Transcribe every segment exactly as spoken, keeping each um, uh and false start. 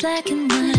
black and white.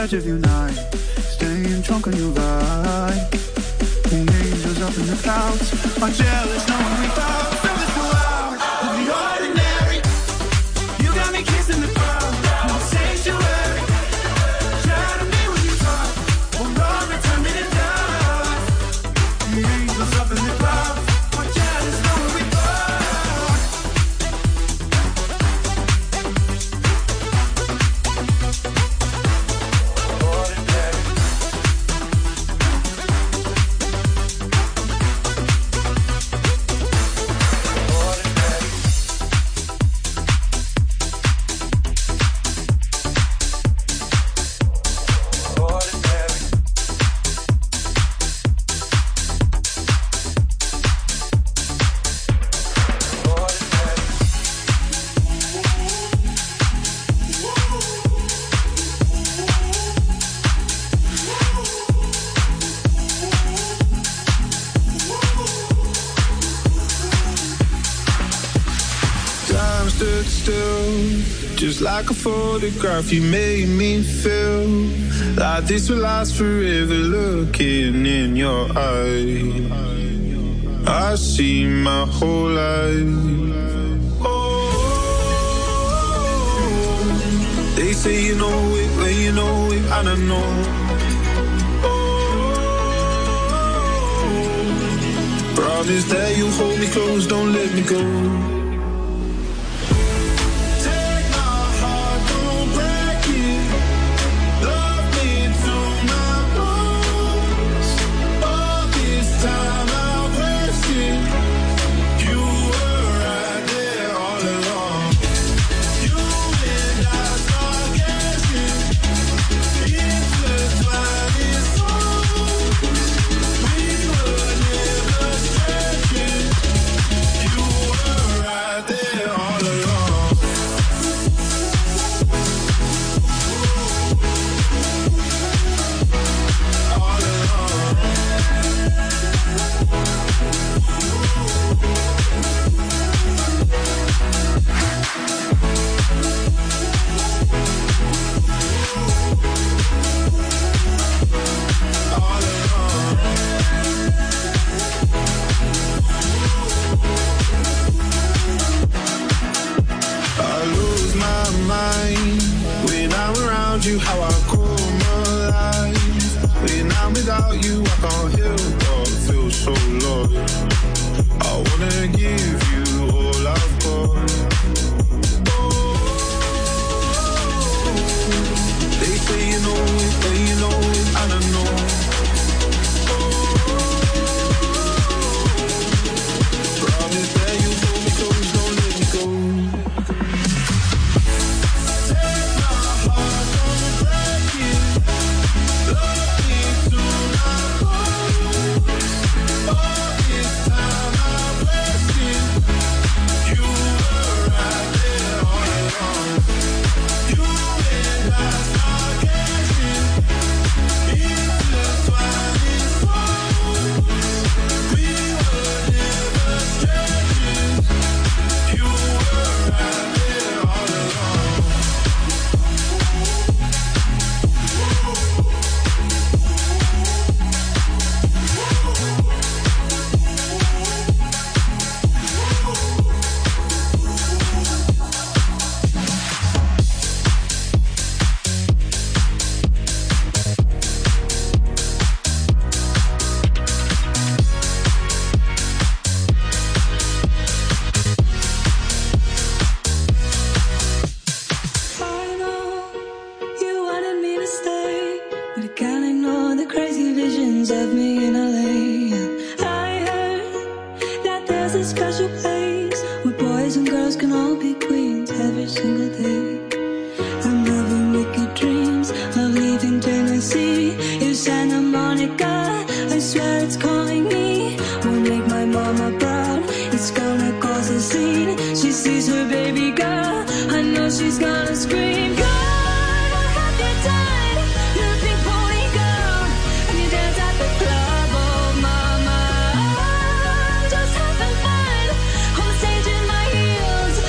edge of your night, staying drunk on your vibe. The angels up in the clouds are jealous knowing we bout from this world of the ordinary. You got me kissing the crowd, no sanctuary. Try to be what you thought, well, Lord, return me to dust. The angels up in the clouds are jealous knowing we bout. Just like a photograph, you made me feel like this will last forever. Looking in your eyes, I see my whole life. Oh, they say you know it, well you know it, and I know. Oh, promise that you hold me close, don't let me go. You how I come alive. When I'm without you, I can't help but feel so lost. I wanna give you all I've got. Oh, they say you know it, but you know it, and I know. Oh, promise that you hold me close, don't let me go.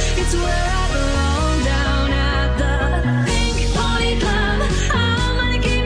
Where I belong, down at the Pink Pony Club. I'm gonna give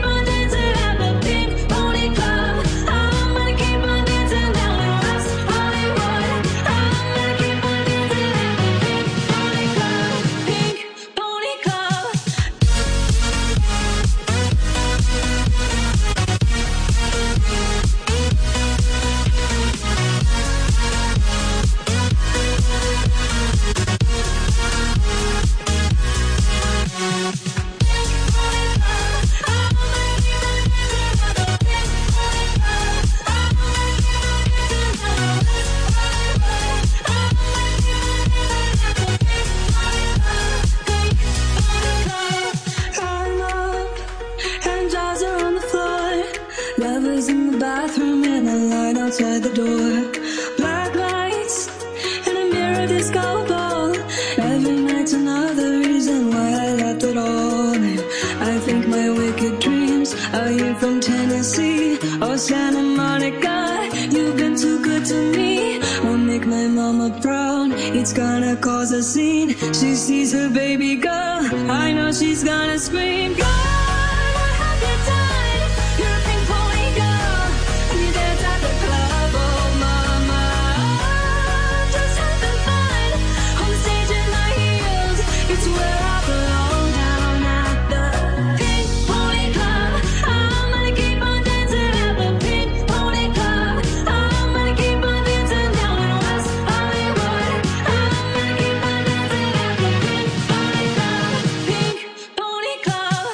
right outside the door. Black lights in a mirror disco ball. Every night's another reason why I left it all. And I think my wicked dreams are you from Tennessee or Santa Monica. You've been too good to me. I'll make my mama proud. It's gonna cause a scene. She sees her baby girl. I know she's gonna scream. God, what have you done? You're a pink pony girl. And you dance at the club. Oh, mama, I'm just having fun. On the stage in my heels. It's where I belong, down at the Pink Pony Club. I'm gonna keep on dancing at the Pink Pony Club. I'm gonna keep on dancing down in West Hollywood. I'm gonna keep on dancing at the Pink Pony Club. Pink Pony Club.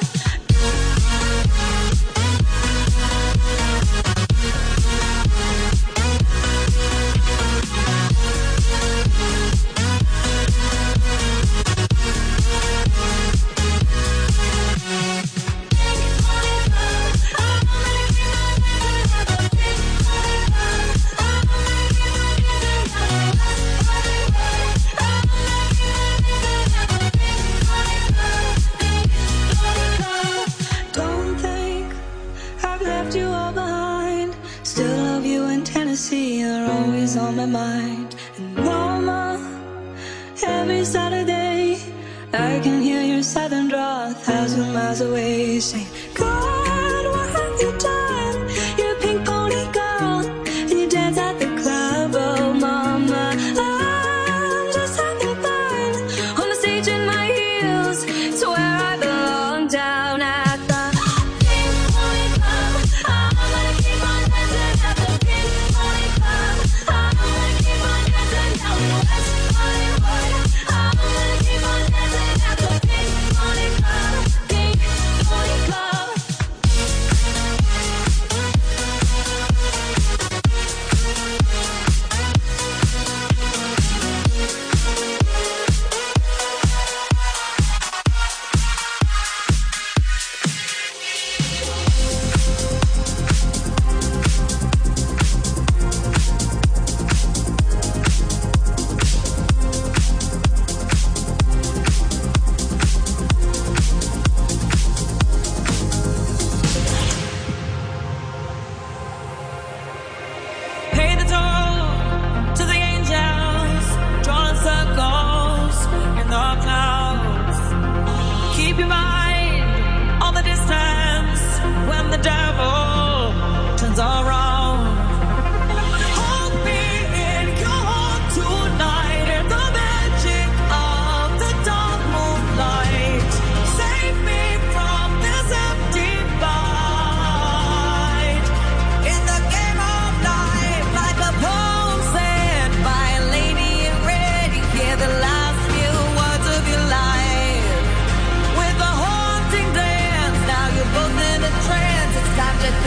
Don't think I've left you all behind. Still love you in Tennessee. You're always on my mind. And mama, every Saturday I can hear your southern drawl a thousand miles away. Say, God, what have you done? You're a pink pony girl. And you dance at the club. Oh, mama, I'm just having fun. On the stage in my heels. It's where I belong, down at the Pink Pony Club. I'm gonna keep on dancing at the Pink Pony Club. I'm gonna keep on dancing down in West Hollywood. I'm gonna keep on dancing at the Pink Pony Club. Pink Pony Club. Pay the toll to the angels, drawing circles in the clouds. Keep your mind on the distance when the devil turns around. Hold me in your heart tonight in the magic of the dark moonlight. Save me from this empty fight. In the game of life, like a poem said by a lady in red, you hear the last few words of your life. With a haunting dance, now you're both in a trance. It's time to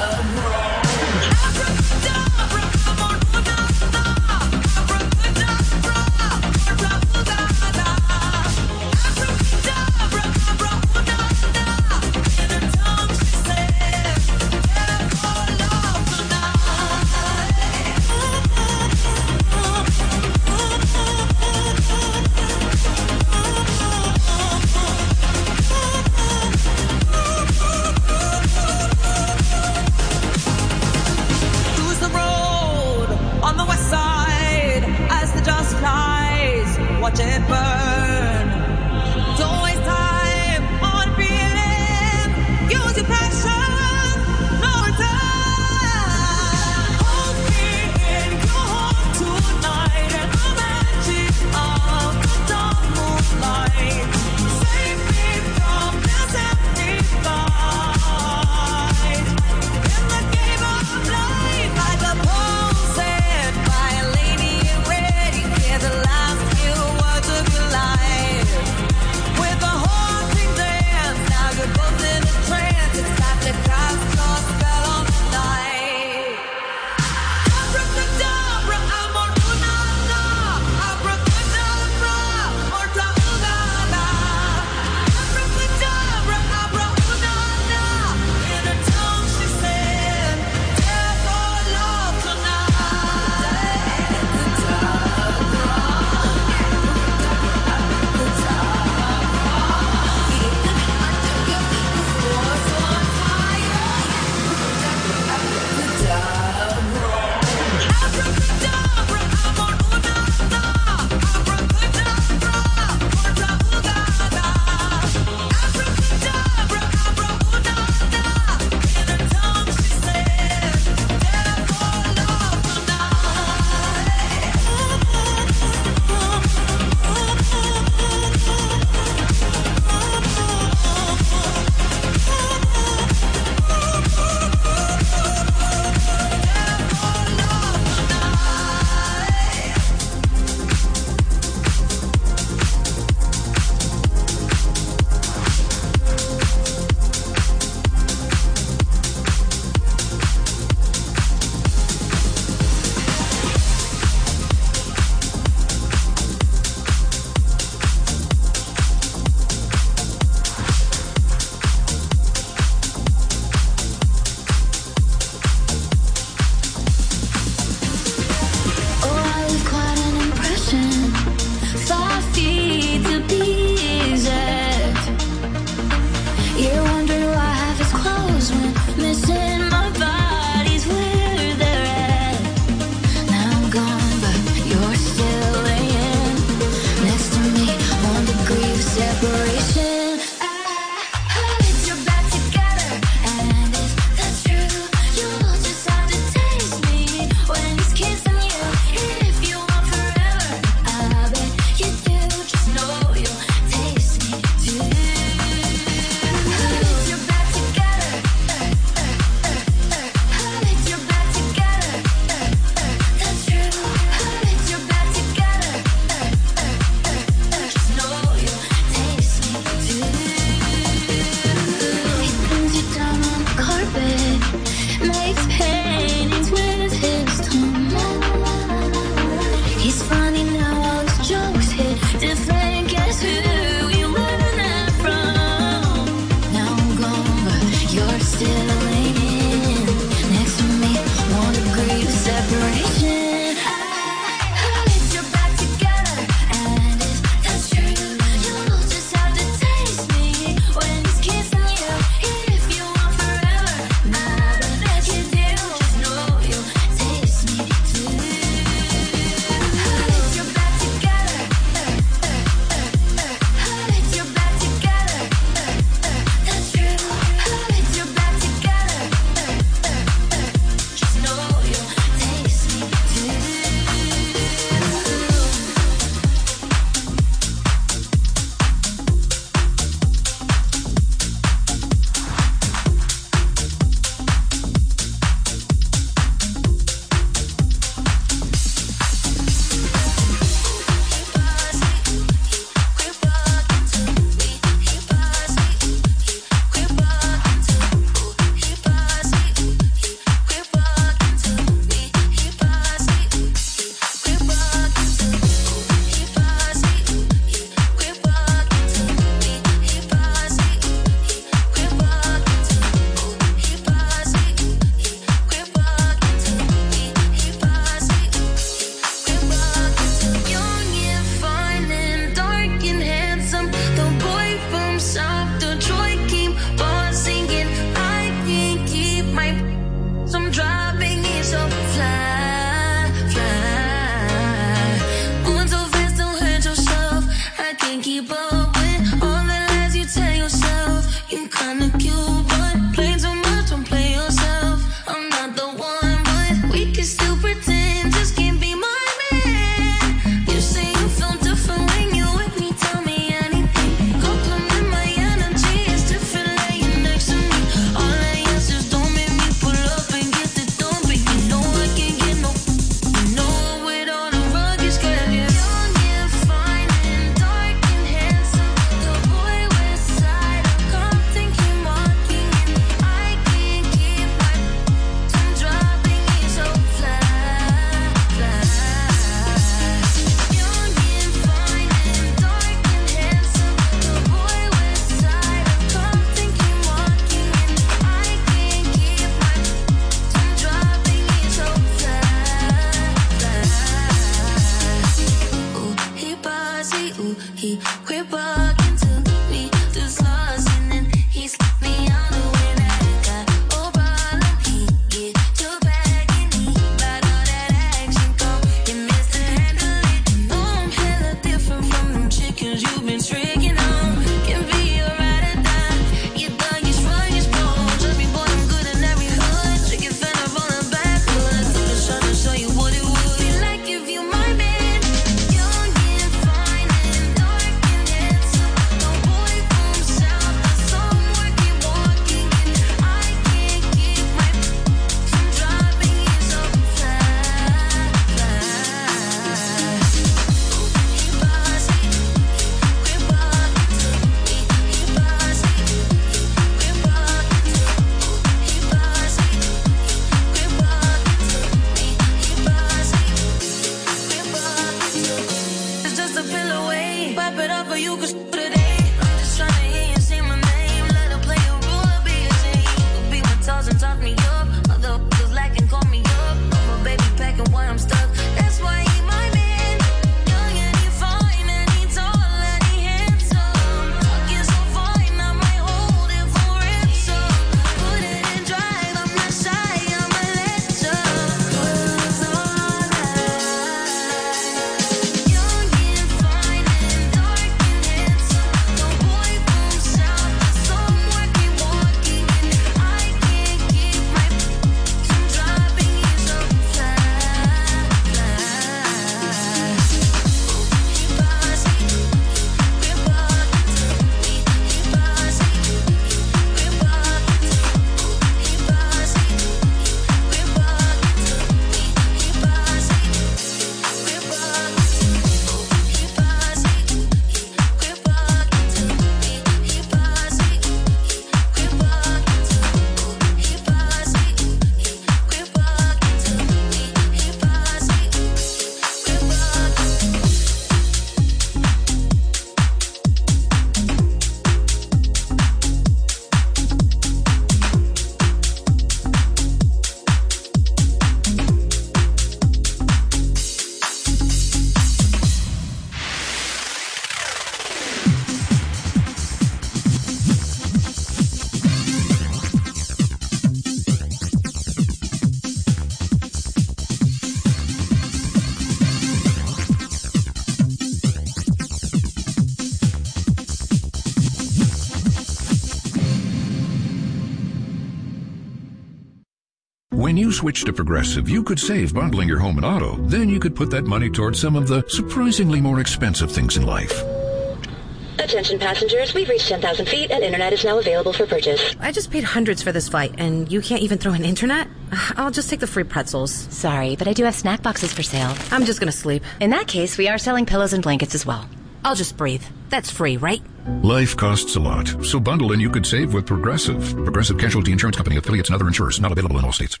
When you switch to Progressive, you could save bundling your home and auto. Then you could put that money towards some of the surprisingly more expensive things in life. Attention passengers, we've reached ten thousand feet and internet is now available for purchase. I just paid hundreds for this flight and you can't even throw in internet? I'll just take the free pretzels. Sorry, but I do have snack boxes for sale. I'm just gonna sleep. In that case, we are selling pillows and blankets as well. I'll just breathe. That's free, right? Life costs a lot, so bundle and you could save with Progressive. Progressive Casualty Insurance Company, affiliates, and other insurers. Not available in all states.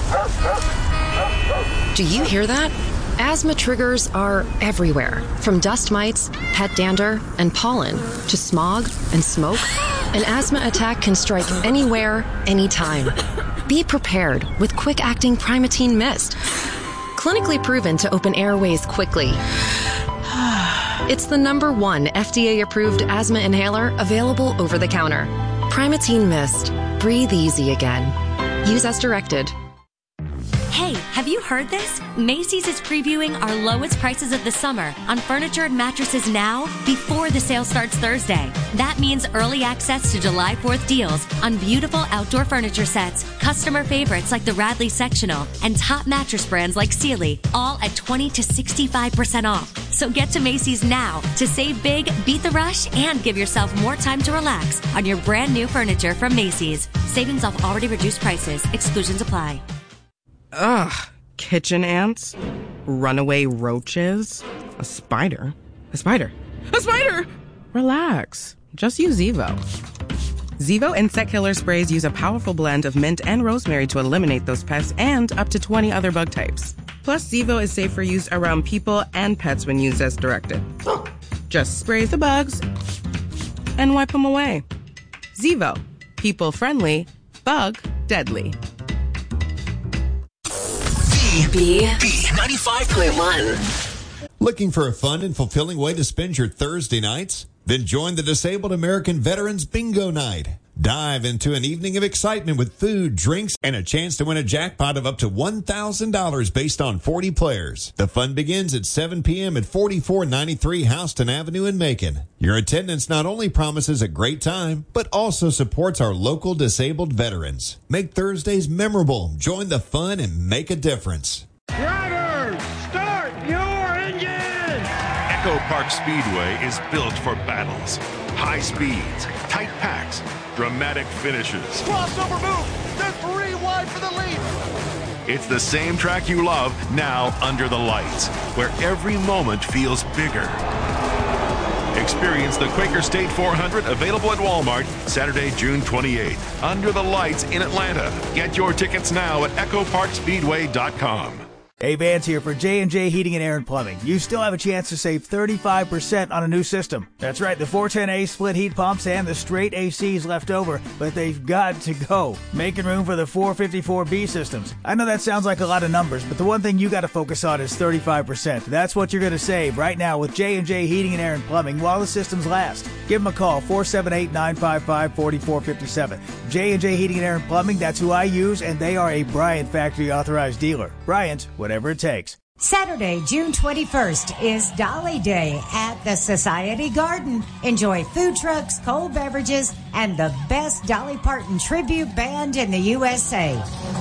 Do you hear that? Asthma triggers are everywhere, from dust mites, pet dander, and pollen, to smog and smoke. An asthma attack can strike anywhere, anytime. Be prepared with quick-acting Primatene Mist. Clinically proven to open airways quickly. It's the number one F D A-approved asthma inhaler available over the counter. Primatene Mist. Breathe easy again. Use as directed. Hey, have you heard this? Macy's is previewing our lowest prices of the summer on furniture and mattresses now before the sale starts Thursday. That means early access to July fourth deals on beautiful outdoor furniture sets, customer favorites like the Radley Sectional, and top mattress brands like Sealy, all at twenty to sixty-five percent off. So get to Macy's now to save big, beat the rush, and give yourself more time to relax on your brand new furniture from Macy's. Savings off already reduced prices. Exclusions apply. Ugh, kitchen ants, runaway roaches, a spider, a spider, a spider! Relax, just use Zevo. Zevo insect killer sprays use a powerful blend of mint and rosemary to eliminate those pests and up to twenty other bug types. Plus, Zevo is safe for use around people and pets when used as directed. Just spray the bugs and wipe them away. Zevo, people friendly, bug deadly. B ninety-five point one. Looking for a fun and fulfilling way to spend your Thursday nights? Then join the Disabled American Veterans Bingo Night. Dive into an evening of excitement with food, drinks, and a chance to win a jackpot of up to one thousand dollars based on forty players. The fun begins at seven p.m. at forty-four ninety-three Houston Avenue in Macon. Your attendance not only promises a great time, but also supports our local disabled veterans. Make Thursdays memorable. Join the fun and make a difference. Drivers, start your engine! Echo Park Speedway is built for battles. High speeds, tight packs, dramatic finishes. Crossover move! There's three wide for the lead! It's the same track you love, now under the lights, where every moment feels bigger. Experience the Quaker State four hundred, available at Walmart, Saturday, June twenty-eighth. Under the lights in Atlanta. Get your tickets now at echo park speedway dot com. Hey, Vance here for J and J Heating and Air and Plumbing. You still have a chance to save thirty-five percent on a new system. That's right, the four ten A split heat pumps and the straight A Cs left over, but they've got to go. Making room for the four fifty-four B systems. I know that sounds like a lot of numbers, but the one thing you got to focus on is thirty-five percent. That's what you're going to save right now with J and J Heating and Air and Plumbing while the systems last. Give them a call, four seven eight, nine five five, four four five seven. J and J Heating and Air and Plumbing, that's who I use, and they are a Bryant Factory authorized dealer. Bryant, whatever it takes. Saturday, June twenty-first is Dolly Day at the Society Garden. Enjoy food trucks, cold beverages, and the best Dolly Parton tribute band in the U S A.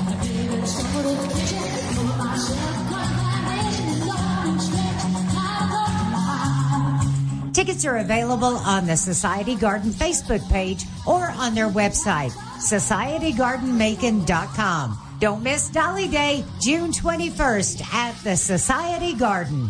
Tickets are available on the Society Garden Facebook page or on their website, society garden macon dot com. Don't miss Dolly Day, June twenty-first at the Society Garden.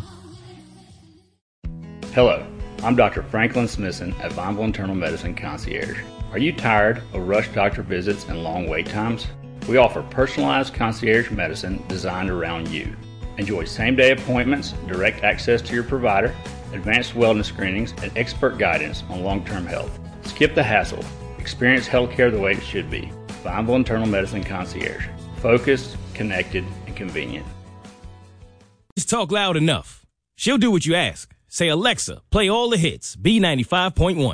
Hello, I'm Doctor Franklin Smithson at Vineville Internal Medicine Concierge. Are you tired of rushed doctor visits and long wait times? We offer personalized concierge medicine designed around you. Enjoy same-day appointments, direct access to your provider, advanced wellness screenings, and expert guidance on long-term health. Skip the hassle. Experience healthcare the way it should be. Vineville Internal Medicine Concierge. Focused, connected, and convenient. Just talk loud enough. She'll do what you ask. Say, Alexa, play all the hits. B ninety-five point one.